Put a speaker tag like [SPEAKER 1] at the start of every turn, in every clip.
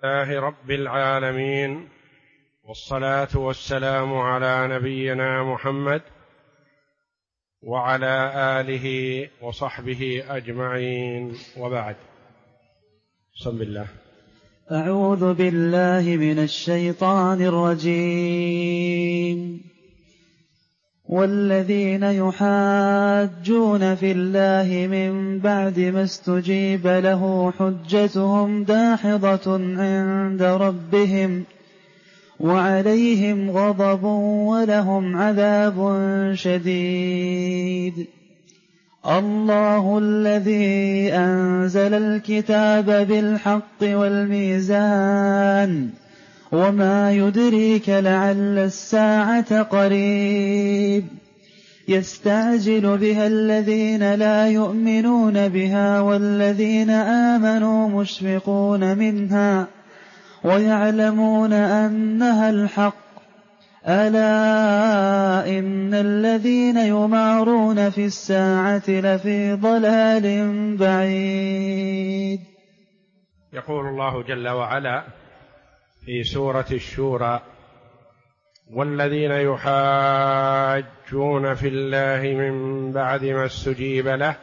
[SPEAKER 1] لله رب العالمين، والصلاة والسلام على نبينا محمد وعلى آله وصحبه أجمعين، وبعد. بسم الله.
[SPEAKER 2] أعوذ بالله من الشيطان الرجيم. والذين يحاجون في الله من بعد ما استجيب له حجتهم داحضة عند ربهم وعليهم غضب ولهم عذاب شديد. الله الذي أنزل الكتاب بالحق والميزان وما يدريك لعل الساعة قريب. يستعجل بها الذين لا يؤمنون بها والذين آمنوا مشفقون منها ويعلمون أنها الحق. ألا إن الذين يمارون في الساعة لفي ضلال بعيد.
[SPEAKER 1] يقول الله جل وعلا في سورة الشورى: والذين يحاجون في الله من بعد ما استجيب له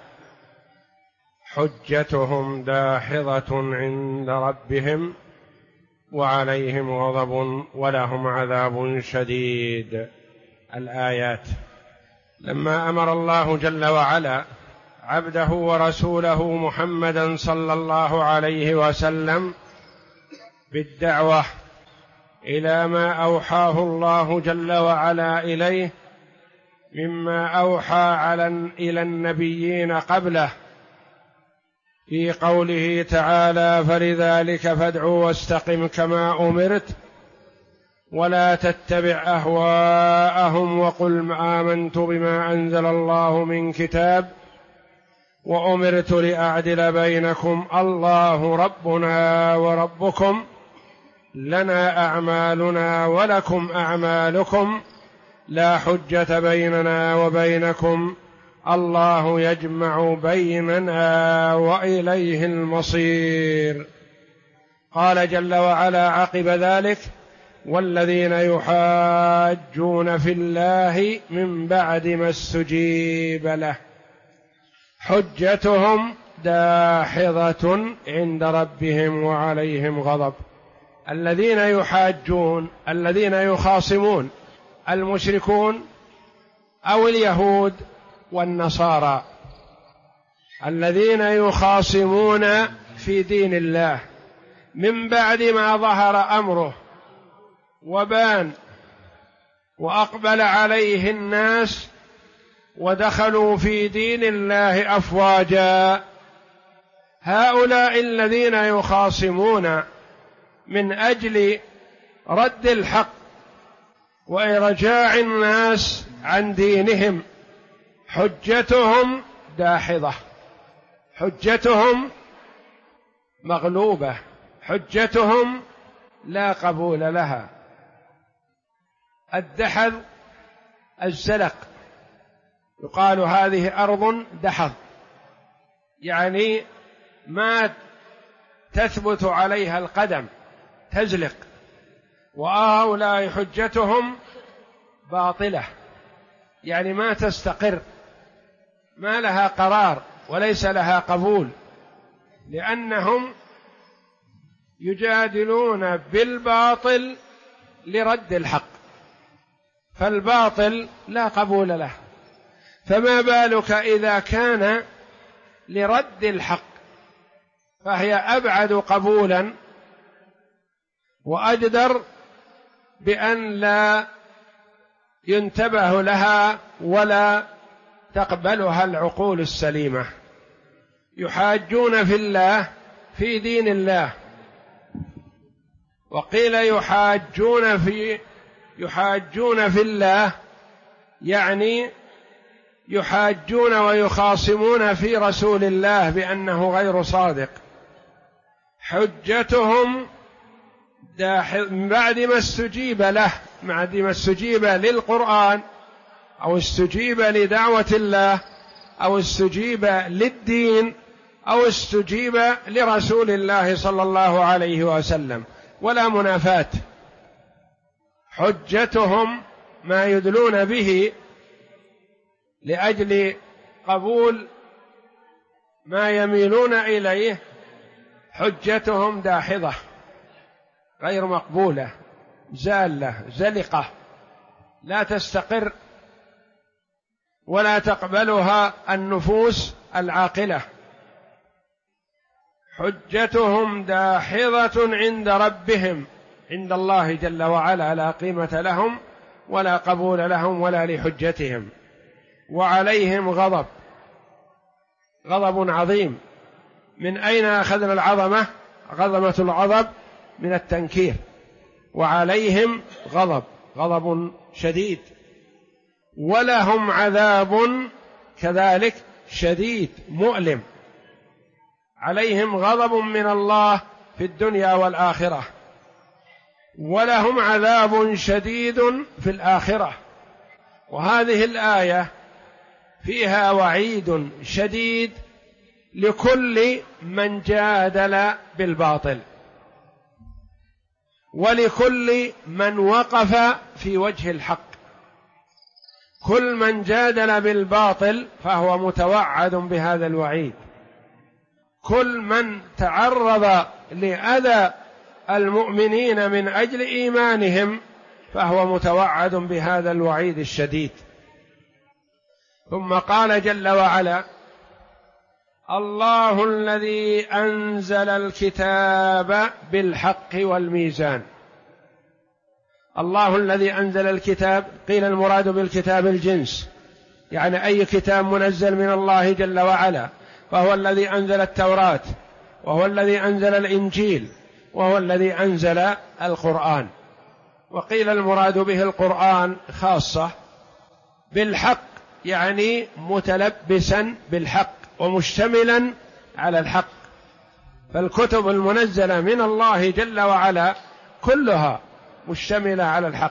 [SPEAKER 1] حجتهم داحضة عند ربهم وعليهم غضب ولهم عذاب شديد. الآيات. لما أمر الله جل وعلا عبده ورسوله محمدا صلى الله عليه وسلم بالدعوة إلى ما أوحاه الله جل وعلا إليه مما أوحى إلى النبيين قبله في قوله تعالى: فلذلك فادع واستقم كما أمرت ولا تتبع أهواءهم وقل آمنت بما أنزل الله من كتاب وأمرت لأعدل بينكم الله ربنا وربكم لنا أعمالنا ولكم أعمالكم لا حجة بيننا وبينكم الله يجمع بيننا وإليه المصير. قال جل وعلا عقب ذلك: والذين يحاجون في الله من بعد ما استجيب له حجتهم داحضة عند ربهم وعليهم غضب. الذين يحاجون، الذين يخاصمون، المشركون أو اليهود والنصارى، الذين يخاصمون في دين الله من بعد ما ظهر أمره وبان وأقبل عليه الناس ودخلوا في دين الله أفواجا. هؤلاء الذين يخاصمون من أجل رد الحق وإرجاع الناس عن دينهم حجتهم داحضة، حجتهم مغلوبة، حجتهم لا قبول لها. الدحض الزلق، يقال هذه أرض دحض، يعني ما تثبت عليها القدم، تزلق. وهؤلاء حجتهم باطلة، يعني ما تستقر، ما لها قرار وليس لها قبول، لأنهم يجادلون بالباطل لرد الحق، فالباطل لا قبول له، فما بالك إذا كان لرد الحق، فهي أبعد قبولا وأجدر بأن لا ينتبه لها ولا تقبلها العقول السليمة. يحاجون في الله في دين الله، وقيل يحاجون في الله يعني يحاجون ويخاصمون في رسول الله بأنه غير صادق. حجتهم بعد ما استجيب له، بعد ما استجيب للقرآن أو استجيب لدعوة الله أو استجيب للدين أو استجيب لرسول الله صلى الله عليه وسلم، ولا منافاة. حجتهم ما يدلون به لأجل قبول ما يميلون إليه، حجتهم داحضة غير مقبولة، زالة زلقة، لا تستقر ولا تقبلها النفوس العاقلة. حجتهم داحضة عند ربهم، عند الله جل وعلا لا قيمة لهم ولا قبول لهم ولا لحجتهم، وعليهم غضب، غضب عظيم. من أين أخذنا العظمة؟ عظمة الغضب من التنكير. وعليهم غضب، غضب شديد، ولهم عذاب كذلك شديد مؤلم. عليهم غضب من الله في الدنيا والآخرة، ولهم عذاب شديد في الآخرة. وهذه الآية فيها وعيد شديد لكل من جادل بالباطل، ولكل من وقف في وجه الحق. كل من جادل بالباطل فهو متوعد بهذا الوعيد، كل من تعرض لأذى المؤمنين من أجل إيمانهم فهو متوعد بهذا الوعيد الشديد. ثم قال جل وعلا: الله الذي أنزل الكتاب بالحق والميزان. الله الذي أنزل الكتاب، قيل المراد بالكتاب الجنس، يعني أي كتاب منزل من الله جل وعلا، فهو الذي أنزل التوراة، وهو الذي أنزل الإنجيل، وهو الذي أنزل القرآن. وقيل المراد به القرآن خاصة بالحق، يعني متلبسا بالحق ومشتملا على الحق. فالكتب المنزلة من الله جل وعلا كلها مشتملة على الحق.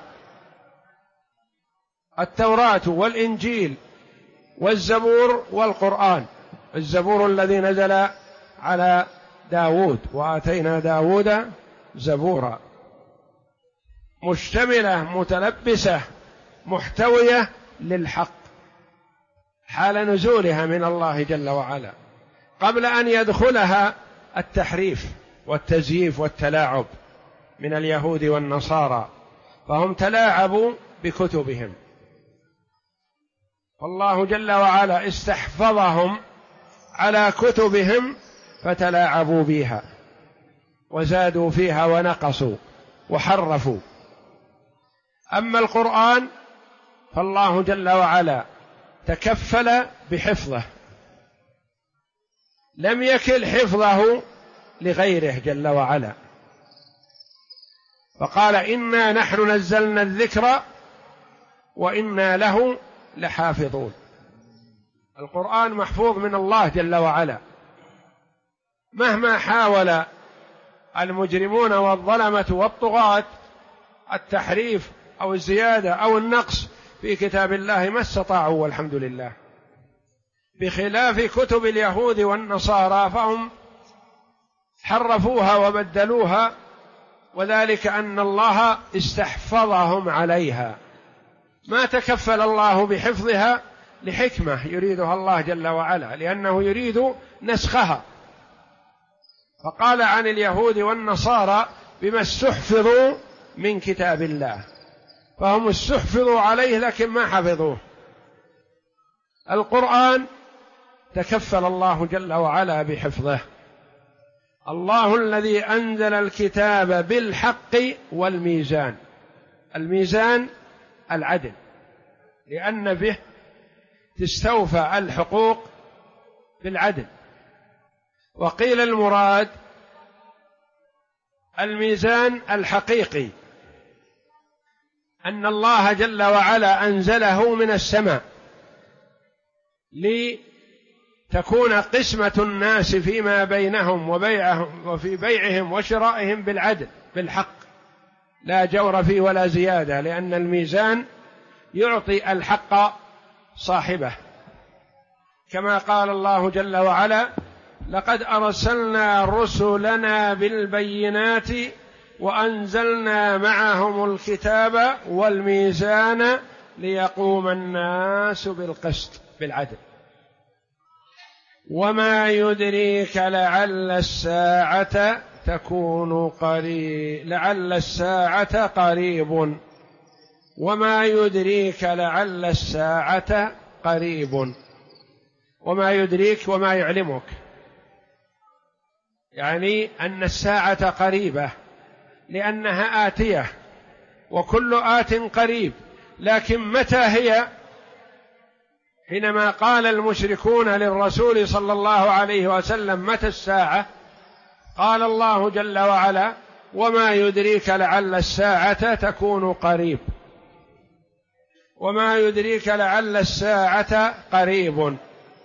[SPEAKER 1] التوراة والإنجيل والزبور والقرآن. الزبور الذي نزل على داود، وآتينا داود زبورا، مشتملة متلبسة محتوية للحق حال نزولها من الله جل وعلا، قبل أن يدخلها التحريف والتزييف والتلاعب من اليهود والنصارى، فهم تلاعبوا بكتبهم، فالله جل وعلا استحفظهم على كتبهم فتلاعبوا بها وزادوا فيها ونقصوا وحرفوا. أما القرآن فالله جل وعلا تكفل بحفظه، لم يكل حفظه لغيره جل وعلا، فقال: إنا نحن نزلنا الذكر وإنا له لحافظون. القرآن محفوظ من الله جل وعلا، مهما حاول المجرمون والظلمة والطغاة التحريف أو الزيادة أو النقص في كتاب الله ما استطاعوا، والحمد لله، بخلاف كتب اليهود والنصارى فهم حرفوها وبدلوها، وذلك أن الله استحفظهم عليها، ما تكفل الله بحفظها لحكمة يريدها الله جل وعلا، لأنه يريد نسخها. فقال عن اليهود والنصارى: بما استحفظوا من كتاب الله، فهم استحفظوا عليه لكن ما حفظوه. القرآن تكفل الله جل وعلا بحفظه. الله الذي أنزل الكتاب بالحق والميزان. الميزان العدل، لأن به تستوفى الحقوق بالعدل. وقيل المراد الميزان الحقيقي، أن الله جل وعلا أنزله من السماء لتكون قسمة الناس فيما بينهم وفي بيعهم وشرائهم بالعدل بالحق، لا جور فيه ولا زيادة، لأن الميزان يعطي الحق صاحبه، كما قال الله جل وعلا: لقد أرسلنا رسلنا بالبينات وأنزلنا معهم الكتاب والميزان ليقوم الناس بالقسط بالعدل وما يدريك لعل الساعة تكون قريب لعل الساعة قريب وما يدريك لعل الساعة قريب وما يدريك وما يعلمك يعني أن الساعة قريبة لأنها آتية وكل آت قريب، لكن متى هي؟ حينما قال المشركون للرسول صلى الله عليه وسلم متى الساعة؟ قال الله جل وعلا وما يدريك لعل الساعة تكون قريب وما يدريك لعل الساعة قريب،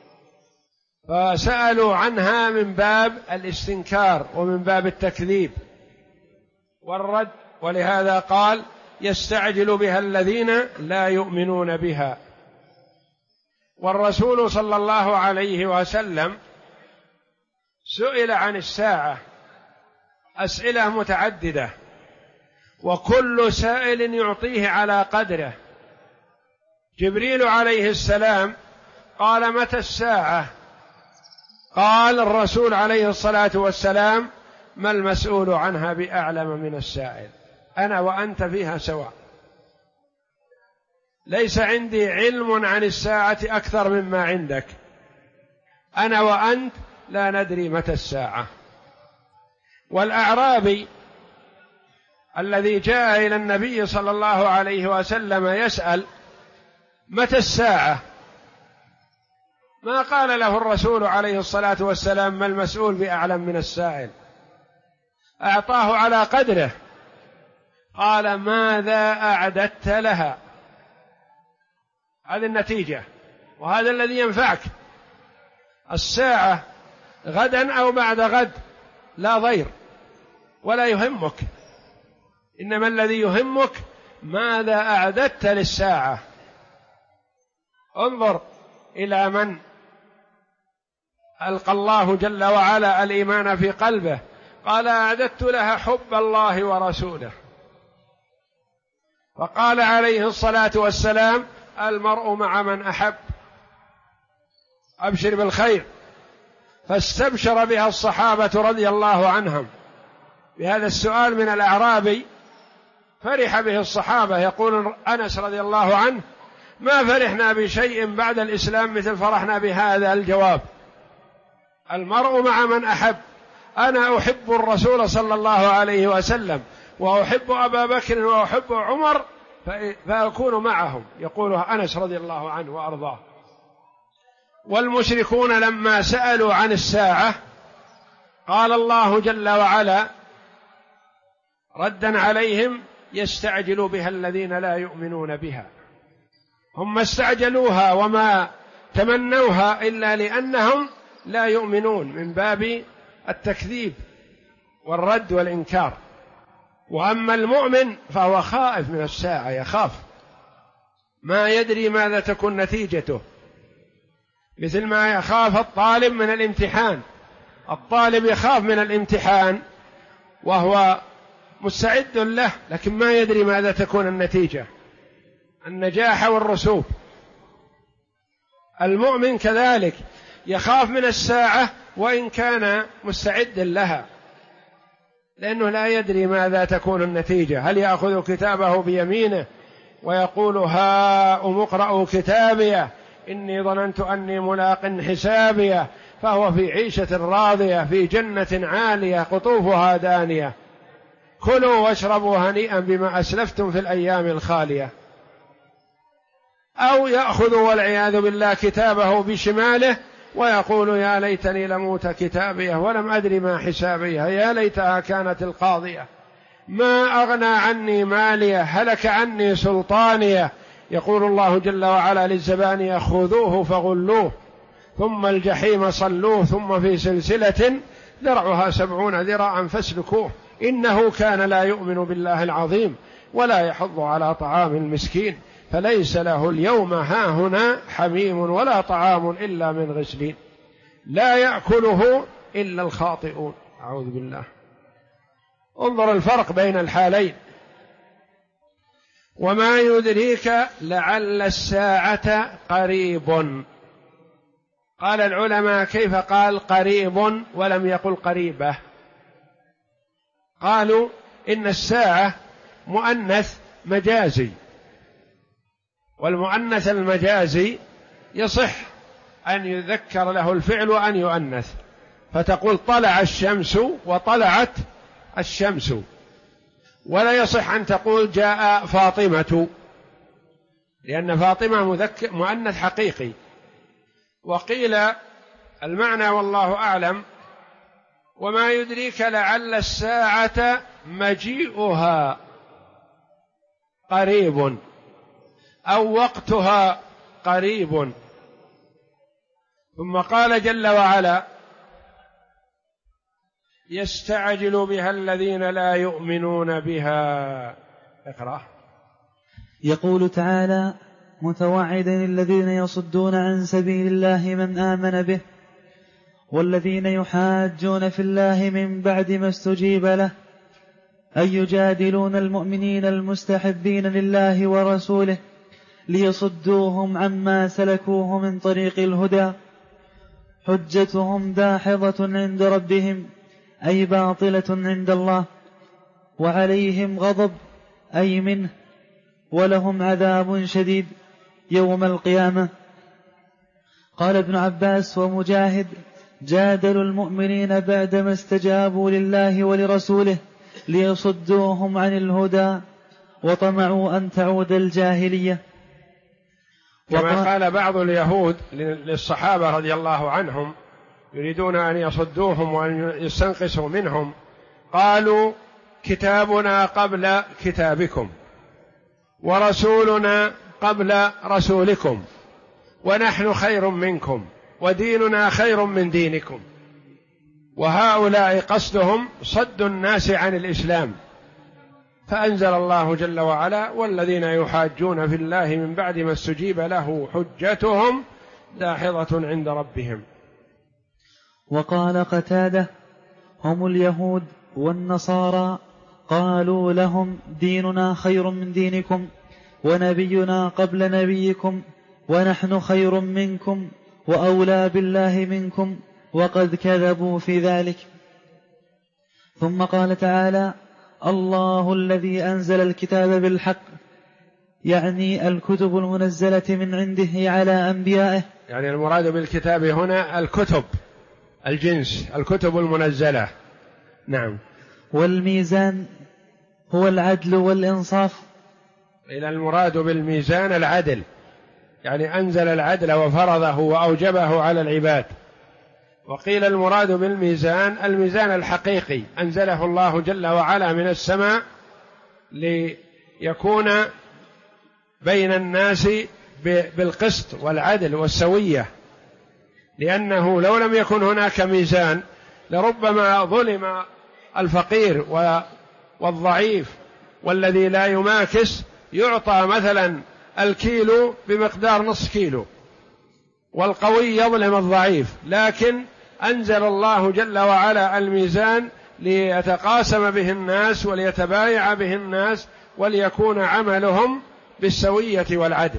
[SPEAKER 1] فسألوا عنها من باب الاستنكار ومن باب التكذيب والرد، ولهذا قال يستعجل بها الذين لا يؤمنون بها. والرسول صلى الله عليه وسلم سئل عن الساعة أسئلة متعددة وكل سائل يعطيه على قدره. جبريل عليه السلام قال متى الساعة؟ قال الرسول عليه الصلاة والسلام ما المسؤول عنها بأعلم من السائل، أنا وأنت فيها سواء، ليس عندي علم عن الساعة أكثر مما عندك، أنا وأنت لا ندري متى الساعة. والأعرابي الذي جاء إلى النبي صلى الله عليه وسلم يسأل متى الساعة ما قال له الرسول عليه الصلاة والسلام ما المسؤول بأعلم من السائل، أعطاه على قدره، قال ماذا أعددت لها؟ هذه النتيجة وهذا الذي ينفعك. الساعة غدا أو بعد غد لا ضير ولا يهمك، إنما الذي يهمك ماذا أعددت للساعة. انظر إلى من ألقى الله جل وعلا الإيمان في قلبه، قال أعددت لها حب الله ورسوله. فقال عليه الصلاة والسلام المرء مع من أحب، أبشر بالخير. فاستبشر بها الصحابة رضي الله عنهم بهذا السؤال من الأعرابي، فرح به الصحابة. يقول أنس رضي الله عنه ما فرحنا بشيء بعد الإسلام مثل فرحنا بهذا الجواب، المرء مع من أحب. أنا أحب الرسول صلى الله عليه وسلم وأحب أبا بكر وأحب عمر فأكون معهم، يقول أنس رضي الله عنه وأرضاه. والمشركون لما سألوا عن الساعة قال الله جل وعلا ردا عليهم يستعجل بها الذين لا يؤمنون بها. هم استعجلوها وما تمنوها إلا لأنهم لا يؤمنون من باب التكذيب والرد والإنكار. وأما المؤمن فهو خائف من الساعة، يخاف، ما يدري ماذا تكون نتيجته، مثل ما يخاف الطالب من الامتحان. الطالب يخاف من الامتحان وهو مستعد له، لكن ما يدري ماذا تكون النتيجة، النجاح والرسوب. المؤمن كذلك يخاف من الساعة وإن كان مستعد لها، لأنه لا يدري ماذا تكون النتيجة. هل يأخذ كتابه بيمينه ويقول هاؤم اقرءوا كتابيه إني ظننت أني ملاق حسابيه فهو في عيشة راضية في جنة عالية قطوفها دانية كلوا واشربوا هنيئا بما أسلفتم في الأيام الخالية. أو يأخذ والعياذ بالله كتابه بشماله ويقول يا ليتني لموت كتابيه ولم أدري ما حسابيه يا ليتها كانت القاضية ما أغنى عني ماليه هلك عني سلطانيه. يقول الله جل وعلا للزبانية خذوه فغلوه ثم الجحيم صلوه ثم في سلسلة ذرعها 70 ذراعا فاسلكوه إنه كان لا يؤمن بالله العظيم ولا يحض على طعام المسكين فليس له اليوم هاهنا حميم ولا طعام إلا من غسلين. لا يأكله إلا الخاطئون. أعوذ بالله. انظر الفرق بين الحالين. وما يدريك لعل الساعة قريب. قال العلماء: كيف قال قريب ولم يقل قريبة؟ قالوا إن الساعة مؤنث مجازي، والمؤنث المجازي يصح أن يذكر له الفعل وأن يؤنث، فتقول طلع الشمس وطلعت الشمس، ولا يصح أن تقول جاء فاطمة، لأن فاطمة مؤنث حقيقي. وقيل المعنى والله أعلم: وما يدريك لعل الساعة مجيئها قريب أو وقتها قريب. ثم قال جل وعلا: يستعجل بها الذين لا يؤمنون بها. اقرأ.
[SPEAKER 2] يقول تعالى متوعدا الذين يصدون عن سبيل الله من آمن به والذين يحاجون في الله من بعد ما استجيب له أن يجادلون المؤمنين المستحبين لله ورسوله ليصدوهم عما سلكوه من طريق الهدى حجتهم داحضة عند ربهم أي باطلة عند الله، وعليهم غضب أي منه، ولهم عذاب شديد يوم القيامة. قال ابن عباس ومجاهد: جادلوا المؤمنين بعدما استجابوا لله ولرسوله ليصدوهم عن الهدى وطمعوا أن تعود الجاهلية.
[SPEAKER 1] كما قال بعض اليهود للصحابة رضي الله عنهم يريدون أن يصدوهم وأن يستنقصوا منهم، قالوا: كتابنا قبل كتابكم ورسولنا قبل رسولكم ونحن خير منكم وديننا خير من دينكم. وهؤلاء قصدهم صد الناس عن الإسلام، فأنزل الله جل وعلا: والذين يحاجون في الله من بعد ما استجيب له حجتهم داحضة عند ربهم.
[SPEAKER 2] وقال قتادة: هم اليهود والنصارى قالوا لهم: ديننا خير من دينكم ونبينا قبل نبيكم ونحن خير منكم وأولى بالله منكم، وقد كذبوا في ذلك. ثم قال تعالى: الله الذي أنزل الكتاب بالحق، يعني الكتب المنزلة من عنده على أنبيائه.
[SPEAKER 1] يعني المراد بالكتاب هنا الكتب الجنس، الكتب المنزلة. نعم.
[SPEAKER 2] والميزان هو العدل والإنصاف.
[SPEAKER 1] إلى المراد بالميزان العدل، يعني أنزل العدل وفرضه وأوجبه على العباد. وقيل المراد بالميزان الميزان الحقيقي أنزله الله جل وعلا من السماء ليكون بين الناس بالقسط والعدل والسوية، لأنه لو لم يكن هناك ميزان لربما ظلم الفقير والضعيف، والذي لا يماكس يعطى مثلا الكيلو بمقدار نصف كيلو، والقوي يظلم الضعيف. لكن أنزل الله جل وعلا الميزان ليتقاسم به الناس وليتبايع به الناس وليكون عملهم بالسوية والعدل.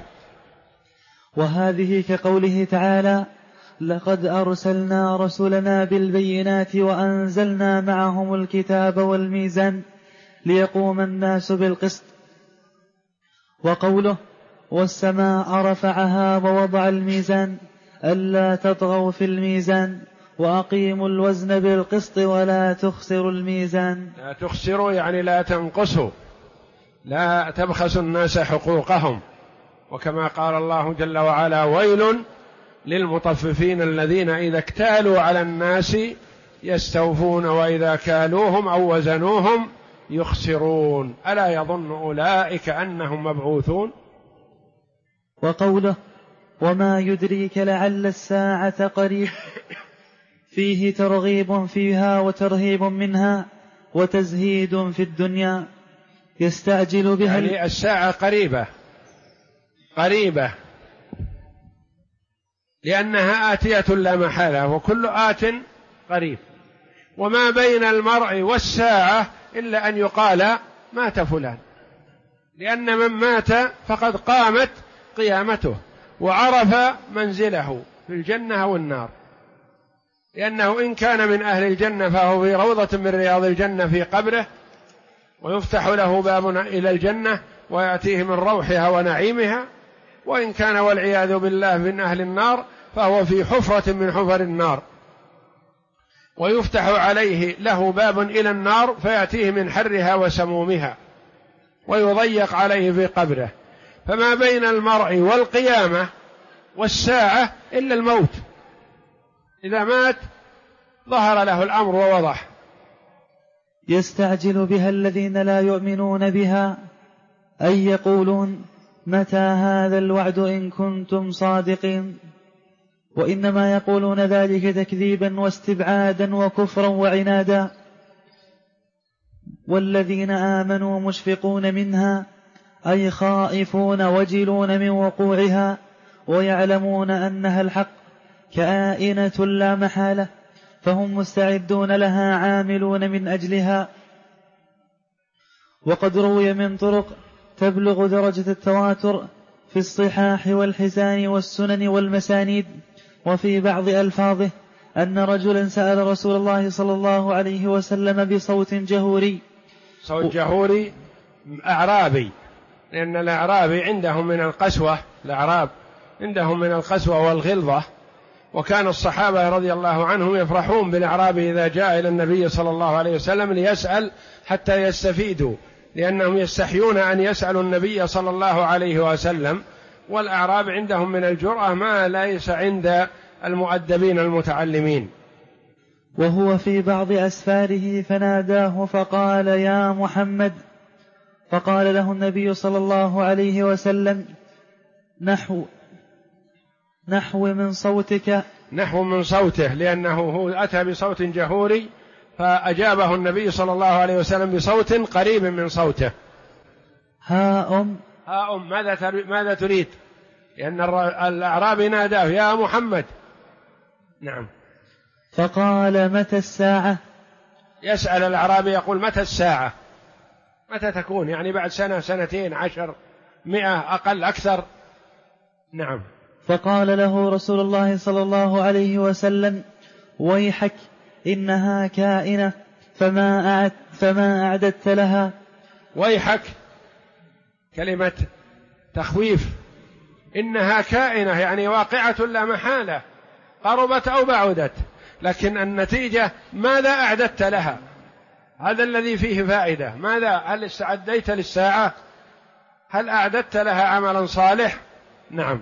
[SPEAKER 2] وهذه كقوله تعالى: لقد أرسلنا رسلنا بالبينات وأنزلنا معهم الكتاب والميزان ليقوم الناس بالقسط. وقوله: والسماء رفعها ووضع الميزان ألا تطغوا في الميزان وأقيموا الوزن بالقسط ولا تخسروا الميزان.
[SPEAKER 1] لا تخسروا يعني لا تنقصوا، لا تبخسوا الناس حقوقهم. وكما قال الله جل وعلا: ويل للمطففين الذين إذا اكتالوا على الناس يستوفون وإذا كالوهم أو وزنوهم يخسرون ألا يظن أولئك أنهم مبعوثون.
[SPEAKER 2] وقوله: وما يدريك لعل الساعة قريب، فيه ترغيب فيها وترهيب منها وتزهيد في الدنيا. يستعجل بها
[SPEAKER 1] يعني الساعة قريبة لأنها آتية لا محالة، وكل آت قريب. وما بين المرء والساعة إلا أن يقال مات فلان، لأن من مات فقد قامت قيامته وعرف منزله في الجنة أو النار، لأنه إن كان من أهل الجنة فهو في روضة من رياض الجنة في قبره، ويفتح له باب إلى الجنة ويأتيه من روحها ونعيمها، وإن كان والعياذ بالله من أهل النار فهو في حفرة من حفر النار، ويفتح عليه له باب إلى النار فيأتيه من حرها وسمومها ويضيق عليه في قبره. فما بين المرء والقيامة والساعة إلا الموت، إذا مات ظهر له الأمر ووضح.
[SPEAKER 2] يستعجل بها الذين لا يؤمنون بها، أي يقولون متى هذا الوعد إن كنتم صادقين، وإنما يقولون ذلك تكذيبا واستبعادا وكفرا وعنادا. والذين آمنوا مشفقون منها، أي خائفون وجلون من وقوعها، ويعلمون أنها الحق كائنة لا محالة، فهم مستعدون لها عاملون من أجلها. وقد روي من طرق تبلغ درجة التواتر في الصحاح والحسان والسنن والمسانيد، وفي بعض ألفاظه أن رجلا سأل رسول الله صلى الله عليه وسلم بصوت جهوري.
[SPEAKER 1] صوت جهوري أعرابي، لأن الأعرابي عندهم من القسوة، الأعراب عندهم من القسوة والغلظة، وكان الصحابة رضي الله عنهم يفرحون بالأعرابي إذا جاء إلى النبي صلى الله عليه وسلم ليسأل حتى يستفيدوا، لأنهم يستحيون أن يسألوا النبي صلى الله عليه وسلم، والأعراب عندهم من الجرأة ما ليس عند المؤدبين المتعلمين.
[SPEAKER 2] وهو في بعض أسفاره فناداه فقال يا محمد، فقال له النبي صلى الله عليه وسلم نحو من صوتك،
[SPEAKER 1] نحو من صوته، لأنه هو أتى بصوت جهوري فأجابه النبي صلى الله عليه وسلم بصوت قريب من صوته.
[SPEAKER 2] ها
[SPEAKER 1] ماذا تريد؟ لأن الأعرابي ناداه يا محمد. نعم.
[SPEAKER 2] فقال متى الساعة؟
[SPEAKER 1] يسأل الأعرابي يقول متى الساعة، متى تكون، يعني بعد سنة، سنتين، 10، 100، أقل أكثر. نعم.
[SPEAKER 2] فقال له رسول الله صلى الله عليه وسلم ويحك إنها كائنة فما أعددت لها.
[SPEAKER 1] ويحك كلمة تخويف، إنها كائنة يعني واقعة لا محالة، قربت أو بعدت، لكن النتيجة ماذا أعددت لها؟ هذا الذي فيه فائدة. ماذا؟ هل استعديت للساعة؟ هل أعددت لها عملا صالح؟ نعم.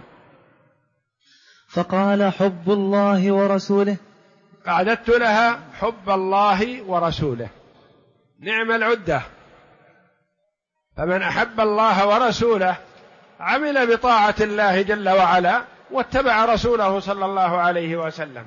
[SPEAKER 2] فقال حب الله ورسوله.
[SPEAKER 1] أعددت لها حب الله ورسوله، نعم العدة. فمن أحب الله ورسوله عمل بطاعة الله جل وعلا واتبع رسوله صلى الله عليه وسلم.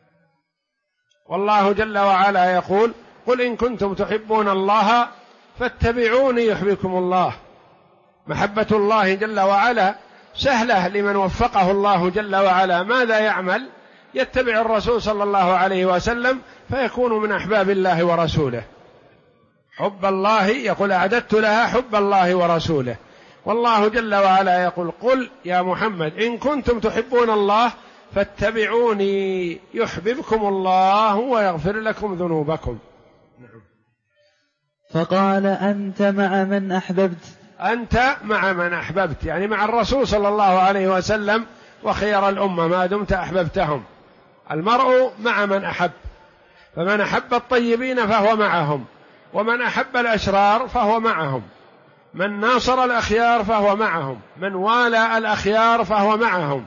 [SPEAKER 1] والله جل وعلا يقول قل إن كنتم تحبون الله فاتبعوني يحببكم الله. محبة الله جل وعلا سهلة لمن وفقه الله جل وعلا. ماذا يعمل؟ يتبع الرسول صلى الله عليه وسلم فيكون من أحباب الله ورسوله. حب الله، يقول أعددت لها حب الله ورسوله. والله جل وعلا يقول قل يا محمد إن كنتم تحبون الله فاتبعوني يحببكم الله ويغفر لكم ذنوبكم.
[SPEAKER 2] فقال أنت مع من أحببت.
[SPEAKER 1] أنت مع من أحببت، يعني مع الرسول صلى الله عليه وسلم وخير الأمة ما دمت أحببتهم. المرء مع من أحب، فمن أحب الطيبين فهو معهم، ومن أحب الأشرار فهو معهم، من ناصر الأخيار فهو معهم، من والى الأخيار فهو معهم.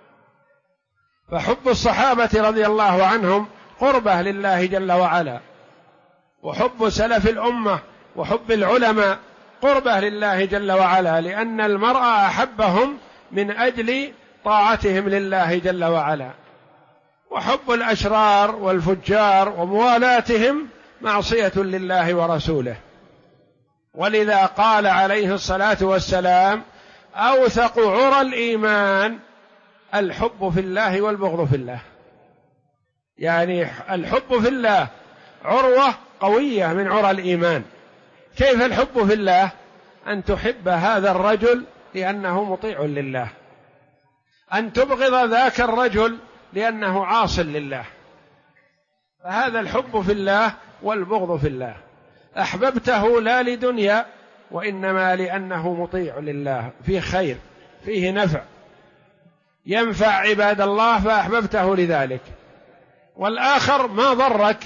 [SPEAKER 1] فحب الصحابة رضي الله عنهم قربة لله جل وعلا، وحب سلف الأمة وحب العلماء قربة لله جل وعلا، لأن المرء أحبهم من أجل طاعتهم لله جل وعلا. وحب الأشرار والفجار وموالاتهم معصية لله ورسوله. ولذا قال عليه الصلاة والسلام أوثق عرى الإيمان الحب في الله والبغض في الله. يعني الحب في الله عروة قوية من عرى الإيمان. كيف الحب في الله؟ أن تحب هذا الرجل لأنه مطيع لله، أن تبغض ذاك الرجل لأنه عاص لله. فهذا الحب في الله والبغض في الله. أحببته لا لدنيا، وإنما لأنه مطيع لله، فيه خير، فيه نفع، ينفع عباد الله فأحببته لذلك. والآخر ما ضرك،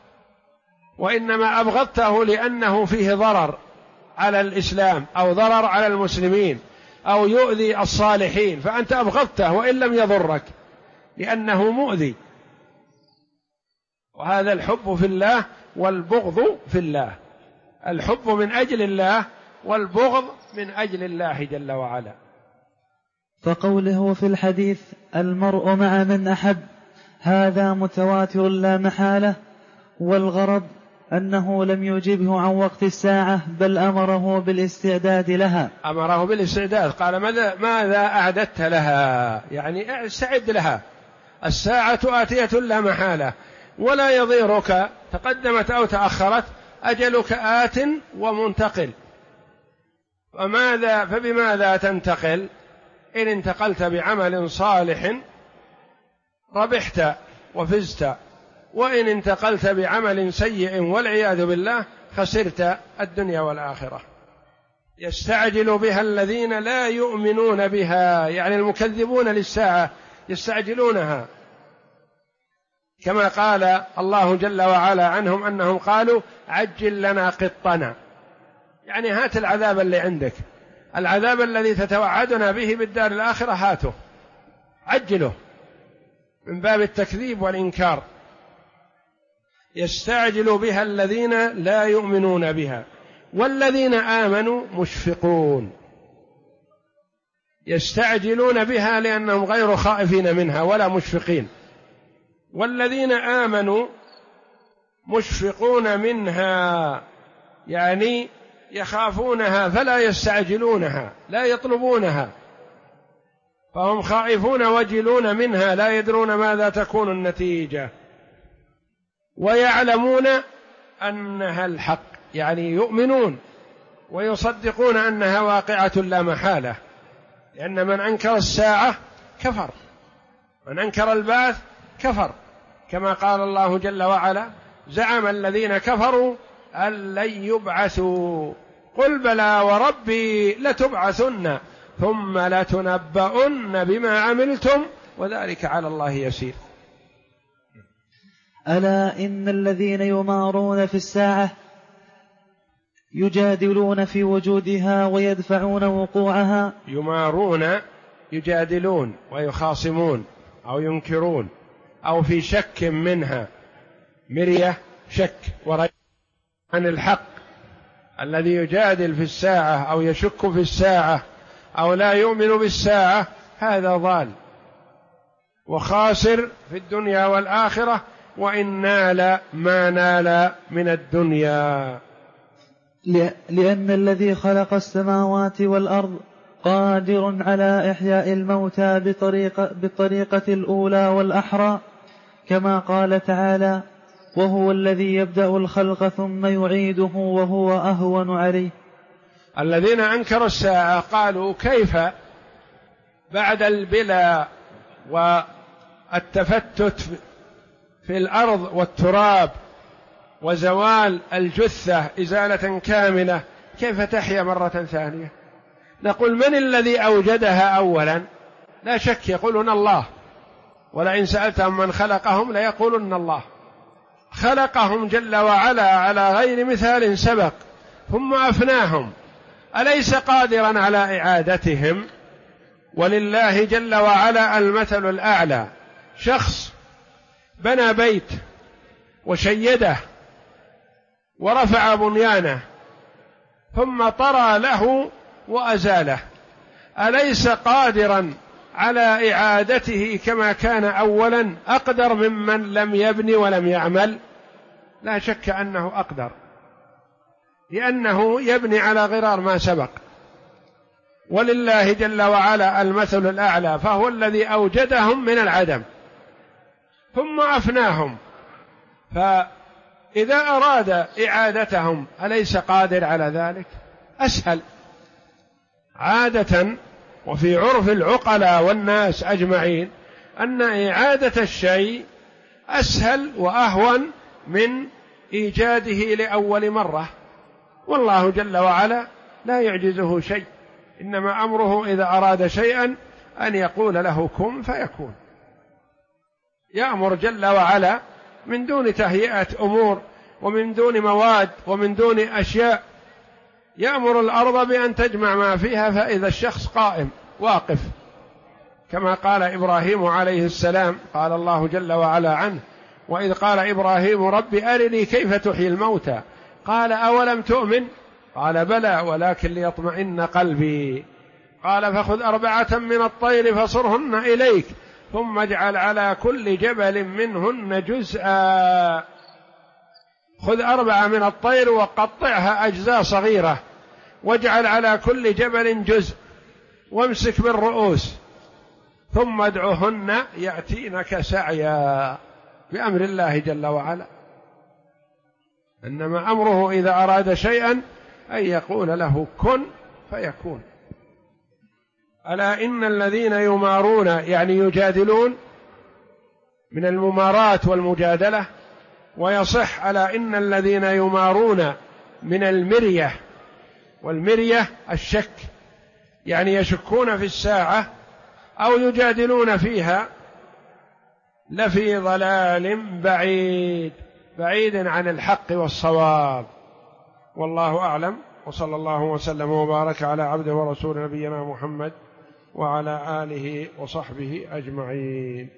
[SPEAKER 1] وإنما أبغضته لأنه فيه ضرر على الإسلام أو ضرر على المسلمين أو يؤذي الصالحين، فأنت أبغضته وإن لم يضرك لأنه مؤذي. وهذا الحب في الله والبغض في الله. الحب من أجل الله والبغض من أجل الله جل وعلا.
[SPEAKER 2] فقوله في الحديث المرء مع من أحب هذا متواتر لا محالة، والغرض أنه لم يجبه عن وقت الساعة بل أمره بالاستعداد لها.
[SPEAKER 1] أمره بالاستعداد، قال ماذا أعددت لها؟ يعني استعد لها، الساعة آتية لا محالة ولا يضيرك تقدمت أو تأخرت، أجلك آت ومنتقل. فبماذا تنتقل؟ إن انتقلت بعمل صالح ربحت وفزت، وإن انتقلت بعمل سيء والعياذ بالله خسرت الدنيا والآخرة. يستعجل بها الذين لا يؤمنون بها، يعني المكذبون للساعة يستعجلونها، كما قال الله جل وعلا عنهم أنهم قالوا عجل لنا قطنا، يعني هات العذاب اللي عندك، العذاب الذي تتوعدنا به بالدار الآخرة هاته، عجله، من باب التكذيب والإنكار. يستعجل بها الذين لا يؤمنون بها والذين آمنوا مشفقون. يستعجلون بها لأنهم غير خائفين منها ولا مشفقين، والذين آمنوا مشفقون منها، يعني يخافونها فلا يستعجلونها، لا يطلبونها، فهم خائفون وجلون منها، لا يدرون ماذا تكون النتيجة، ويعلمون أنها الحق، يعني يؤمنون ويصدقون أنها واقعة لا محالة، لأن من أنكر الساعة كفر، من أنكر البعث كفر، كما قال الله جل وعلا زعم الذين كفروا أن لن يبعثوا قل بلى وربي لتبعثن ثم لتنبؤن بما عملتم وذلك على الله يسير.
[SPEAKER 2] ألا إن الذين يمارون في الساعة يجادلون في وجودها ويدفعون وقوعها.
[SPEAKER 1] يمارون يجادلون ويخاصمون أو ينكرون أو في شك منها، مرية شك ورجع عن الحق. الذي يجادل في الساعة أو يشك في الساعة أو لا يؤمن بالساعة هذا ضال وخاسر في الدنيا والآخرة، وإن نال ما نال من الدنيا.
[SPEAKER 2] لأن الذي خلق السماوات والأرض قادر على إحياء الموتى بالطريقة الأولى والأحرى، كما قال تعالى وهو الذي يبدأ الخلق ثم يعيده وهو أهون عليه.
[SPEAKER 1] الذين أنكروا الساعة قالوا كيف بعد البلاء والتفتت في الأرض والتراب وزوال الجثة إزالة كاملة كيف تحيا مرة ثانية؟ نقول من الذي أوجدها أولا؟ لا شك يقولون الله، ولئن سألتهم من خلقهم ليقولون الله. خلقهم جل وعلا على غير مثال سبق ثم أفناهم، أليس قادرا على إعادتهم؟ ولله جل وعلا المثل الأعلى. شخص بنى بيت وشيده ورفع بنيانه ثم طرى له وأزاله، أليس قادرا على إعادته كما كان أولا؟ أقدر ممن لم يبني ولم يعمل؟ لا شك أنه أقدر، لأنه يبني على غرار ما سبق، ولله جل وعلا المثل الأعلى، فهو الذي أوجدهم من العدم ثم أفناهم، فإذا أراد إعادتهم أليس قادر على ذلك؟ أسهل عادة وفي عرف العقلاء والناس أجمعين أن إعادة الشيء أسهل وأهون من إيجاده لأول مرة، والله جل وعلا لا يعجزه شيء، إنما أمره إذا أراد شيئا أن يقول له كن فيكون. يأمر جل وعلا من دون تهيئة أمور ومن دون مواد ومن دون أشياء، يأمر الأرض بأن تجمع ما فيها فإذا الشخص قائم واقف، كما قال إبراهيم عليه السلام، قال الله جل وعلا عنه: وإذ قال إبراهيم رب أرني كيف تحيي الموتى قال أولم تؤمن قال بلى ولكن ليطمئن قلبي قال فخذ 4 من الطير فصرهن إليك ثم اجعل على كل جبل منهن جزءا. خذ 4 من الطير وقطعها أجزاء صغيرة واجعل على كل جبل جزء وامسك بالرؤوس ثم ادعهن يأتينك سعيا، بأمر الله جل وعلا. إنما أمره إذا أراد شيئا أن يقول له كن فيكون. ألا إن الذين يمارون يعني يجادلون من المماراة والمجادلة، ويصح على إن الذين يمارون من المرية، والمرية الشك، يعني يشكون في الساعة أو يجادلون فيها، لفي ضلال بعيد عن الحق والصواب، والله أعلم. وصلى الله وسلم وبارك على عبده ورسول نبينا محمد وعلى آله وصحبه أجمعين.